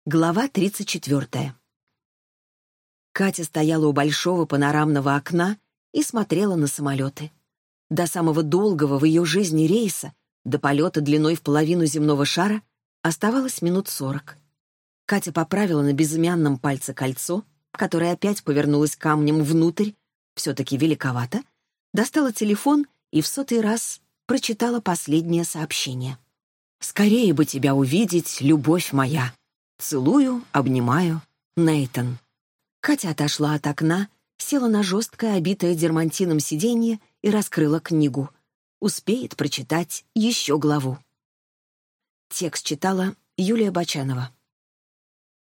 Глава 34. Катя стояла у большого панорамного окна и смотрела на самолеты. До самого долгого в ее жизни рейса, до полета длиной в половину земного шара, оставалось минут 40. Катя поправила на безымянном пальце кольцо, которое опять повернулось камнем внутрь, все-таки великовато, достала телефон и в 100-й раз прочитала последнее сообщение. «Скорее бы тебя увидеть, любовь моя. Целую, обнимаю. Нейтан». Катя отошла от окна, села на жесткое, обитое дермантином сиденье и раскрыла книгу. Успеет прочитать еще главу. Текст читала Юлия Бочанова.